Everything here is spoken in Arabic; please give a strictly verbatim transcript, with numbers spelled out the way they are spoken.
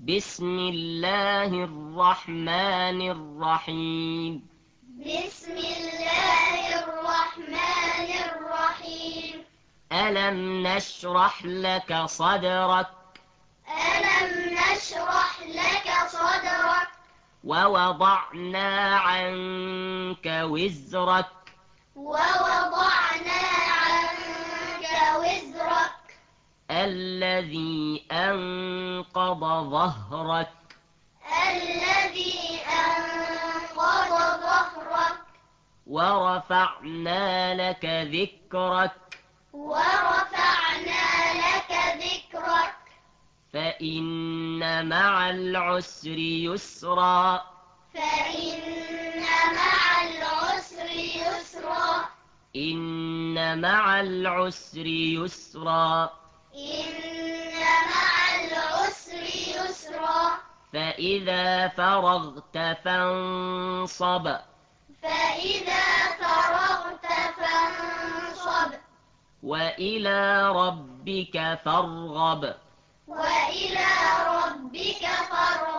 بسم الله الرحمن الرحيم بسم الله الرحمن الرحيم ألم نشرح لك صدرك ألم نشرح لك صدرك ووضعنا عنك وزرك ووضعنا عنك وزرك الذي أنقض ظهرك الذي أنقض ظهرك ورفعنا لك ذكرك ورفعنا لك ذكرك فإن مع العسر يسرا فإن مع العسر يسرا إن مع العسر يسرا إن مع العسر يسرا فإذا فرغت فانصب فإذا فرغت فانصب وإلى ربك فارغب وإلى ربك فارغب